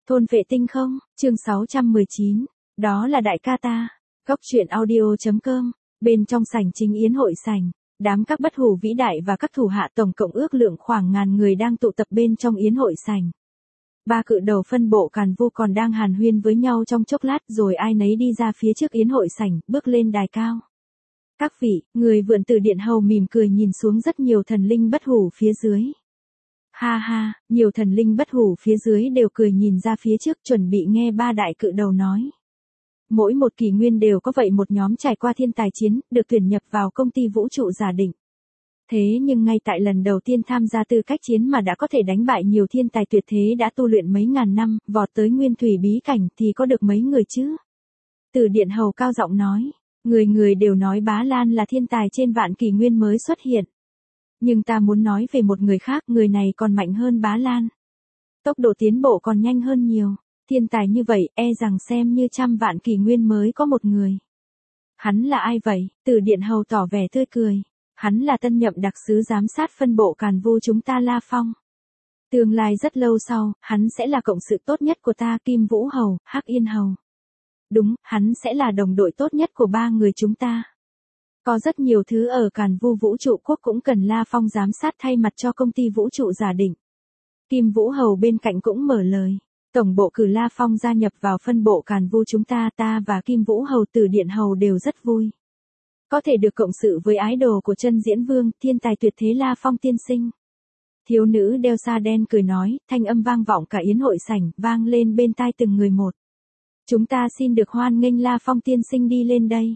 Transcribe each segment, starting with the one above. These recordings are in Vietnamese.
Thôn vệ tinh không, chương 619, đó là đại ca ta. Góc truyện audio.com, bên trong sảnh chính yến hội sảnh, đám các bất hủ vĩ đại và các thủ hạ tổng cộng ước lượng khoảng ngàn người đang tụ tập bên trong yến hội sảnh. Ba cự đầu phân bộ Càn Vu còn đang hàn huyên với nhau trong chốc lát rồi ai nấy đi ra phía trước yến hội sảnh, bước lên đài cao. Các vị, người vượn từ điện hầu mỉm cười nhìn xuống rất nhiều thần linh bất hủ phía dưới. Ha ha, nhiều thần linh bất hủ phía dưới đều cười nhìn ra phía trước chuẩn bị nghe ba đại cự đầu nói. Mỗi một kỷ nguyên đều có vậy một nhóm trải qua thiên tài chiến, được tuyển nhập vào công ty vũ trụ giả định. Thế nhưng ngay tại lần đầu tiên tham gia tư cách chiến mà đã có thể đánh bại nhiều thiên tài tuyệt thế đã tu luyện mấy ngàn năm, vọt tới nguyên thủy bí cảnh thì có được mấy người chứ? Từ điện hầu cao giọng nói, người người đều nói Bá Lan là thiên tài trên vạn kỷ nguyên mới xuất hiện. Nhưng ta muốn nói về một người khác, người này còn mạnh hơn Bá Lan. Tốc độ tiến bộ còn nhanh hơn nhiều, thiên tài như vậy e rằng xem như trăm vạn kỷ nguyên mới có một người. Hắn là ai vậy? Từ điện hầu tỏ vẻ tươi cười. Hắn là tân nhậm đặc sứ giám sát phân bộ Càn Vu chúng ta La Phong. Tương lai rất lâu sau, hắn sẽ là cộng sự tốt nhất của ta Kim Vũ Hầu, Hắc Yên Hầu. Đúng, hắn sẽ là đồng đội tốt nhất của ba người chúng ta. Có rất nhiều thứ ở Càn Vu vũ trụ quốc cũng cần La Phong giám sát thay mặt cho công ty vũ trụ giả định. Kim Vũ Hầu bên cạnh cũng mở lời. Tổng bộ cử La Phong gia nhập vào phân bộ Càn Vu chúng ta và Kim Vũ Hầu Từ Điện Hầu đều rất vui. Có thể được cộng sự với ái đồ của Chân Diễn Vương, thiên tài tuyệt thế La Phong tiên sinh. Thiếu nữ đeo sa đen cười nói, thanh âm vang vọng cả yến hội sảnh, vang lên bên tai từng người một. Chúng ta xin được hoan nghênh La Phong tiên sinh đi lên đây.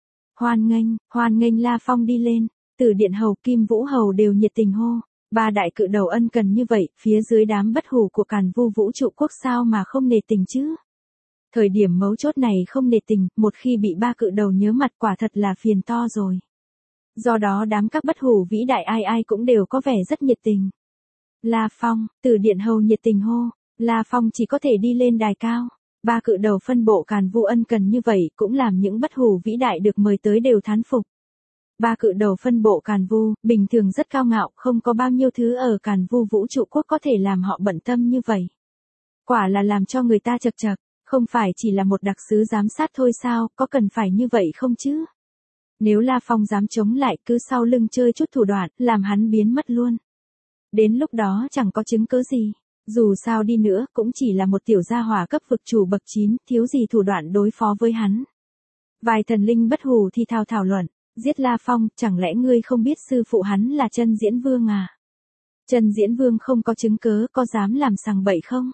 Hoan nghênh La Phong đi lên. Từ Điện Hầu, Kim Vũ Hầu đều nhiệt tình hô. Ba đại cự đầu ân cần như vậy, phía dưới đám bất hủ của Càn Vu vũ trụ quốc sao mà không nể tình chứ? Thời điểm mấu chốt này không nể tình, một khi bị ba cự đầu nhớ mặt quả thật là phiền to rồi. Do đó đám các bất hủ vĩ đại ai cũng đều có vẻ rất nhiệt tình. La Phong, Từ Điện Hầu nhiệt tình hô, La Phong chỉ có thể đi lên đài cao. Ba cự đầu phân bộ Càn Vu ân cần như vậy cũng làm những bất hủ vĩ đại được mời tới đều thán phục. Ba cự đầu phân bộ Càn Vu, bình thường rất cao ngạo, không có bao nhiêu thứ ở Càn Vu vũ trụ quốc có thể làm họ bận tâm như vậy. Quả là làm cho người ta chật chật, không phải chỉ là một đặc sứ giám sát thôi sao, có cần phải như vậy không chứ? Nếu La Phong dám chống lại cứ sau lưng chơi chút thủ đoạn, làm hắn biến mất luôn. Đến lúc đó chẳng có chứng cứ gì. Dù sao đi nữa cũng chỉ là một tiểu gia hỏa cấp vực chủ bậc 9, thiếu gì thủ đoạn đối phó với hắn. Vài thần linh bất hủ thì thảo luận, giết La Phong, chẳng lẽ ngươi không biết sư phụ hắn là Chân Diễn Vương à? Chân Diễn Vương không có chứng cớ, có dám làm sằng bậy không?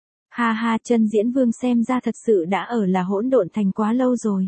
Ha ha, Chân Diễn Vương xem ra thật sự đã ở là hỗn độn thành quá lâu rồi.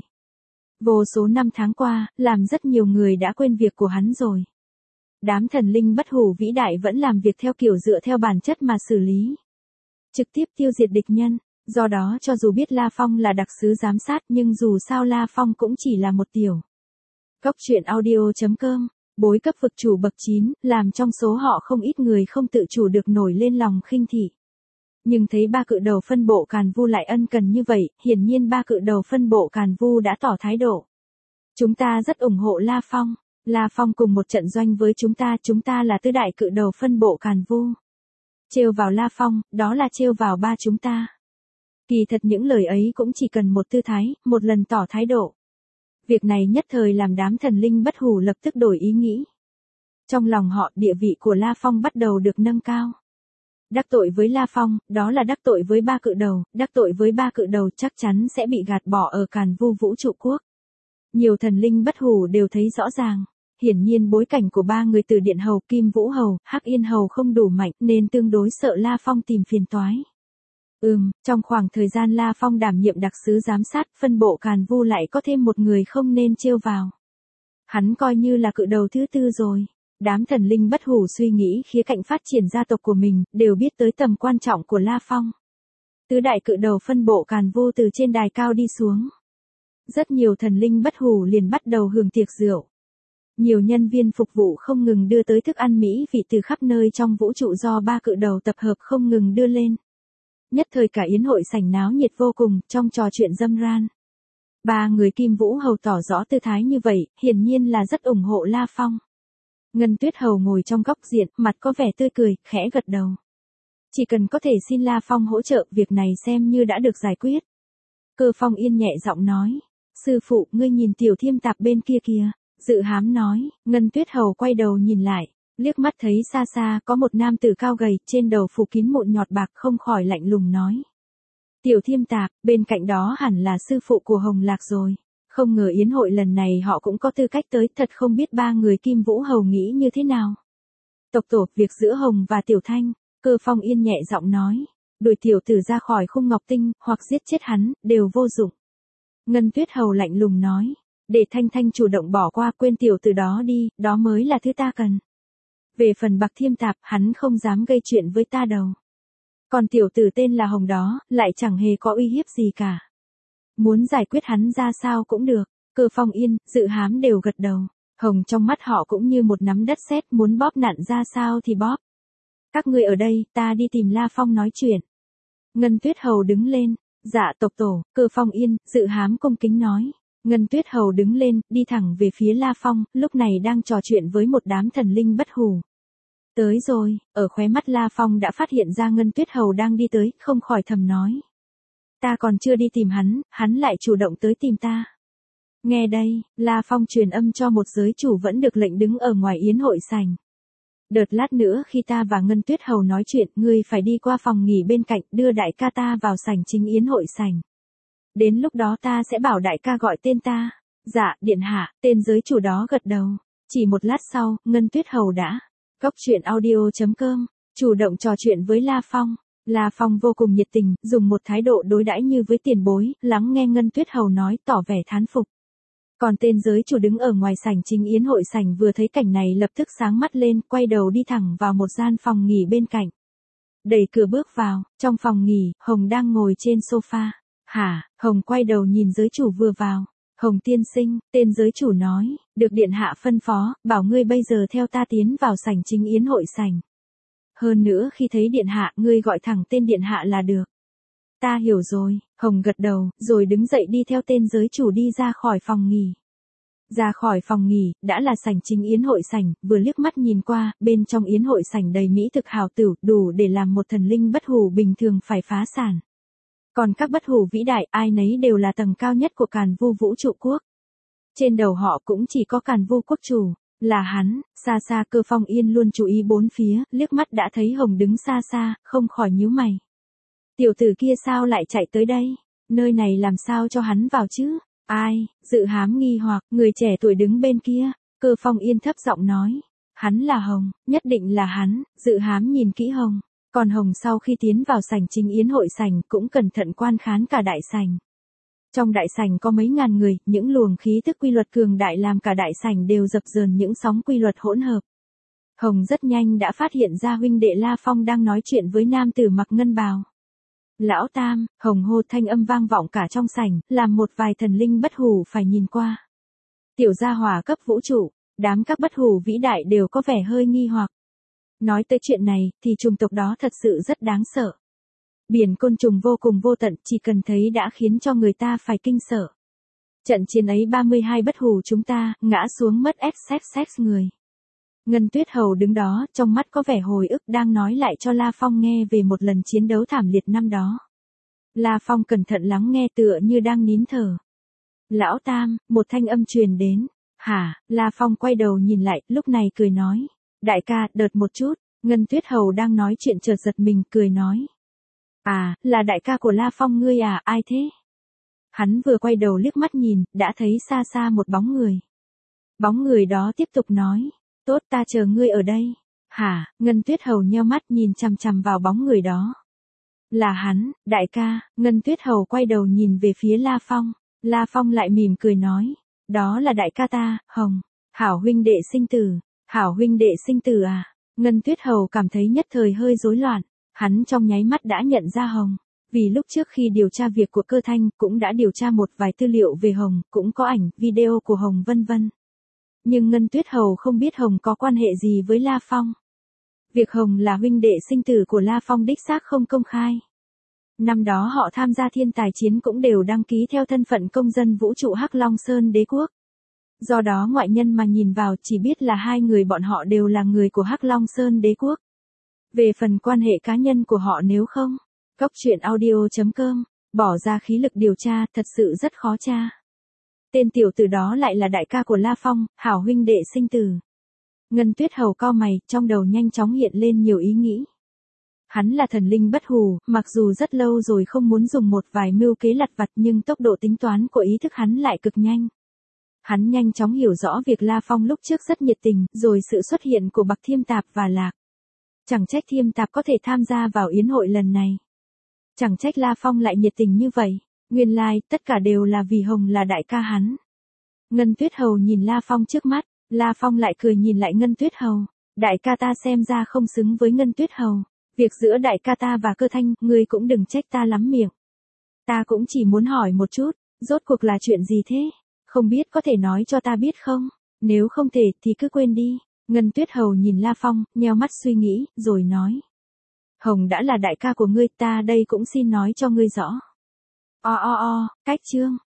Vô số năm tháng qua, làm rất nhiều người đã quên việc của hắn rồi. Đám thần linh bất hủ vĩ đại vẫn làm việc theo kiểu dựa theo bản chất mà xử lý. Trực tiếp tiêu diệt địch nhân, do đó cho dù biết La Phong là đặc sứ giám sát nhưng dù sao La Phong cũng chỉ là một tiểu. Góc truyện audio.com, bối cấp vực chủ bậc 9, làm trong số họ không ít người không tự chủ được nổi lên lòng khinh thị. Nhưng thấy ba cự đầu phân bộ Càn Vu lại ân cần như vậy, hiển nhiên ba cự đầu phân bộ Càn Vu đã tỏ thái độ. Chúng ta rất ủng hộ La Phong. La Phong cùng một trận doanh với chúng ta là tứ đại cự đầu phân bộ Càn Vu. Trêu vào La Phong, đó là trêu vào ba chúng ta. Kỳ thật những lời ấy cũng chỉ cần một tư thái, một lần tỏ thái độ. Việc này nhất thời làm đám thần linh bất hủ lập tức đổi ý nghĩ. Trong lòng họ, địa vị của La Phong bắt đầu được nâng cao. Đắc tội với La Phong, đó là đắc tội với ba cự đầu, đắc tội với ba cự đầu chắc chắn sẽ bị gạt bỏ ở Càn Vu vũ trụ quốc. Nhiều thần linh bất hủ đều thấy rõ ràng. Hiển nhiên bối cảnh của ba người Từ Điện Hầu, Kim Vũ Hầu, Hắc Yên Hầu không đủ mạnh nên tương đối sợ La Phong tìm phiền toái. Trong khoảng thời gian La Phong đảm nhiệm đặc sứ giám sát, phân bộ Càn Vu lại có thêm một người không nên trêu vào. Hắn coi như là cự đầu thứ tư rồi. Đám thần linh bất hủ suy nghĩ khía cạnh phát triển gia tộc của mình, đều biết tới tầm quan trọng của La Phong. Tứ đại cự đầu phân bộ Càn Vu từ trên đài cao đi xuống. Rất nhiều thần linh bất hủ liền bắt đầu hưởng tiệc rượu. Nhiều nhân viên phục vụ không ngừng đưa tới thức ăn mỹ vị từ khắp nơi trong vũ trụ do ba cự đầu tập hợp không ngừng đưa lên. Nhất thời cả yến hội sảnh náo nhiệt vô cùng, trong trò chuyện râm ran. Ba người Kim Vũ Hầu tỏ rõ tư thái như vậy, hiển nhiên là rất ủng hộ La Phong. Ngân Tuyết Hầu ngồi trong góc diện, mặt có vẻ tươi cười, khẽ gật đầu. Chỉ cần có thể xin La Phong hỗ trợ, việc này xem như đã được giải quyết. Cơ Phong Yên nhẹ giọng nói. Sư phụ, ngươi nhìn Tiểu Thiêm Tạp bên kia kìa. Dự Hám nói. Ngân Tuyết Hầu quay đầu nhìn lại, liếc mắt thấy xa xa có một nam tử cao gầy, trên đầu phủ kín mụn nhọt bạc, không khỏi lạnh lùng nói. Tiểu Thiêm Tạp, bên cạnh đó hẳn là sư phụ của Hồng Lạc rồi. Không ngờ yến hội lần này họ cũng có tư cách tới, thật không biết ba người Kim Vũ Hầu nghĩ như thế nào. Tộc tổ, việc giữa Hồng và Tiểu Thanh, Cơ Phong Yên nhẹ giọng nói. Đuổi tiểu tử ra khỏi Khung Ngọc Tinh, hoặc giết chết hắn, đều vô dụng. Ngân Tuyết Hầu lạnh lùng nói. Để Thanh Thanh chủ động bỏ qua, quên tiểu tử đó đi, đó mới là thứ ta cần. Về phần Bạc Thiêm Tạp, hắn không dám gây chuyện với ta đâu. Còn tiểu tử tên là Hồng đó, lại chẳng hề có uy hiếp gì cả. Muốn giải quyết hắn ra sao cũng được. Cơ Phong Yên, Dự Hám đều gật đầu. Hồng trong mắt họ cũng như một nắm đất sét, muốn bóp nặn ra sao thì bóp. Các ngươi ở đây, ta đi tìm La Phong nói chuyện. Ngân Tuyết Hầu đứng lên. Dạ tộc tổ, Cơ Phong Yên, Dự Hám cung kính nói. Ngân Tuyết Hầu đứng lên, đi thẳng về phía La Phong, lúc này đang trò chuyện với một đám thần linh bất hủ. Tới rồi, ở khóe mắt La Phong đã phát hiện ra Ngân Tuyết Hầu đang đi tới, không khỏi thầm nói. Ta còn chưa đi tìm hắn lại chủ động tới tìm ta. Nghe đây, La Phong truyền âm cho một giới chủ vẫn được lệnh đứng ở ngoài yến hội sảnh. Đợt lát nữa khi ta và Ngân Tuyết Hầu nói chuyện, ngươi phải đi qua phòng nghỉ bên cạnh, đưa đại ca ta vào sảnh chính yến hội sảnh. Đến lúc đó ta sẽ bảo đại ca gọi tên ta. Dạ, điện hạ, tên giới chủ đó gật đầu. Chỉ một lát sau, Ngân Tuyết Hầu đã Goctruyện.audio.com chủ động trò chuyện với La Phong. La Phong vô cùng nhiệt tình, dùng một thái độ đối đãi như với tiền bối, lắng nghe Ngân Tuyết Hầu nói, tỏ vẻ thán phục. Còn tên giới chủ đứng ở ngoài sảnh chính yến hội sảnh vừa thấy cảnh này lập tức sáng mắt lên, quay đầu đi thẳng vào một gian phòng nghỉ bên cạnh. Đẩy cửa bước vào, trong phòng nghỉ, Hồng đang ngồi trên sofa. Hả? Hồng quay đầu nhìn giới chủ vừa vào. Hồng tiên sinh, tên giới chủ nói, được điện hạ phân phó, bảo ngươi bây giờ theo ta tiến vào sảnh chính yến hội sảnh. Hơn nữa khi thấy điện hạ, ngươi gọi thẳng tên điện hạ là được. Ta hiểu rồi, Hồng gật đầu, rồi đứng dậy đi theo tên giới chủ đi ra khỏi phòng nghỉ. Ra khỏi phòng nghỉ, đã là sảnh chính yến hội sảnh, vừa liếc mắt nhìn qua, bên trong yến hội sảnh đầy mỹ thực hào tửu, đủ để làm một thần linh bất hủ bình thường phải phá sản. Còn các bất hủ vĩ đại, ai nấy đều là tầng cao nhất của Càn Vu vũ trụ quốc. Trên đầu họ cũng chỉ có Càn Vu quốc chủ, là hắn. Xa xa Cơ Phong Yên luôn chú ý bốn phía, liếc mắt đã thấy Hồng đứng xa xa, không khỏi nhíu mày. Tiểu tử kia sao lại chạy tới đây? Nơi này làm sao cho hắn vào chứ? Ai? Dự Hám nghi hoặc, người trẻ tuổi đứng bên kia. Cơ Phong Yên thấp giọng nói. Hắn là Hồng, nhất định là hắn. Dự Hám nhìn kỹ Hồng. Còn Hồng sau khi tiến vào sảnh chính yến hội sảnh cũng cẩn thận quan khán cả đại sảnh. Trong đại sảnh có mấy ngàn người, những luồng khí tức quy luật cường đại làm cả đại sảnh đều dập dờn những sóng quy luật hỗn hợp. Hồng rất nhanh đã phát hiện ra huynh đệ La Phong đang nói chuyện với nam tử mặc ngân bào. Lão Tam, Hồng hô thanh âm vang vọng cả trong sảnh, làm một vài thần linh bất hủ phải nhìn qua. Tiểu gia hỏa cấp vũ trụ, đám các bất hủ vĩ đại đều có vẻ hơi nghi hoặc. Nói tới chuyện này, thì chủng tộc đó thật sự rất đáng sợ. Biển côn trùng vô cùng vô tận, chỉ cần thấy đã khiến cho người ta phải kinh sợ. Trận chiến ấy 32 bất hủ chúng ta, ngã xuống mất XXX người. Ngân Tuyết Hầu đứng đó, trong mắt có vẻ hồi ức đang nói lại cho La Phong nghe về một lần chiến đấu thảm liệt năm đó. La Phong cẩn thận lắng nghe tựa như đang nín thở. Lão Tam, một thanh âm truyền đến. Hả? La Phong quay đầu nhìn lại, lúc này cười nói. Đại ca, đợt một chút. Ngân Tuyết Hầu đang nói chuyện chợt giật mình, cười nói. À, là đại ca của La Phong ngươi à, ai thế? Hắn vừa quay đầu liếc mắt nhìn, đã thấy xa xa một bóng người. Bóng người đó tiếp tục nói. Tốt, ta chờ ngươi ở đây. Hả? Ngân Tuyết Hầu nheo mắt nhìn chằm chằm vào bóng người đó. Là hắn, đại ca. Ngân Tuyết Hầu quay đầu nhìn về phía La Phong. La Phong lại mỉm cười nói. Đó là đại ca ta, Hồng. Hảo huynh đệ sinh tử. Hảo huynh đệ sinh tử à? Ngân Tuyết Hầu cảm thấy nhất thời hơi rối loạn. Hắn trong nháy mắt đã nhận ra Hồng. Vì lúc trước khi điều tra việc của Cơ Thanh cũng đã điều tra một vài tư liệu về Hồng, cũng có ảnh, video của Hồng vân vân. Nhưng Ngân Tuyết Hầu không biết Hồng có quan hệ gì với La Phong. Việc Hồng là huynh đệ sinh tử của La Phong đích xác không công khai. Năm đó họ tham gia thiên tài chiến cũng đều đăng ký theo thân phận công dân vũ trụ Hắc Long Sơn Đế Quốc. Do đó ngoại nhân mà nhìn vào chỉ biết là hai người bọn họ đều là người của Hắc Long Sơn Đế Quốc. Về phần quan hệ cá nhân của họ nếu không, Cốc truyện audio.com, bỏ ra khí lực điều tra thật sự rất khó tra. Tên tiểu tử đó lại là đại ca của La Phong, hảo huynh đệ sinh tử. Ngân Tuyết Hầu cau mày, trong đầu nhanh chóng hiện lên nhiều ý nghĩ. Hắn là thần linh bất hủ, mặc dù rất lâu rồi không muốn dùng một vài mưu kế lặt vặt nhưng tốc độ tính toán của ý thức hắn lại cực nhanh. Hắn nhanh chóng hiểu rõ việc La Phong lúc trước rất nhiệt tình, rồi sự xuất hiện của Bạc Thiêm Tạp và Lạc. Chẳng trách Thiêm Tạp có thể tham gia vào yến hội lần này. Chẳng trách La Phong lại nhiệt tình như vậy, nguyên lai, tất cả đều là vì Hồng là đại ca hắn. Ngân Tuyết Hầu nhìn La Phong trước mắt, La Phong lại cười nhìn lại Ngân Tuyết Hầu, đại ca ta xem ra không xứng với Ngân Tuyết Hầu, việc giữa đại ca ta và Cơ Thanh, ngươi cũng đừng trách ta lắm miệng. Ta cũng chỉ muốn hỏi một chút, rốt cuộc là chuyện gì thế? Không biết có thể nói cho ta biết không? Nếu không thể thì cứ quên đi. Ngân Tuyết Hầu nhìn La Phong, nheo mắt suy nghĩ, rồi nói. Hồng đã là đại ca của ngươi, ta đây cũng xin nói cho ngươi rõ. Cách chương.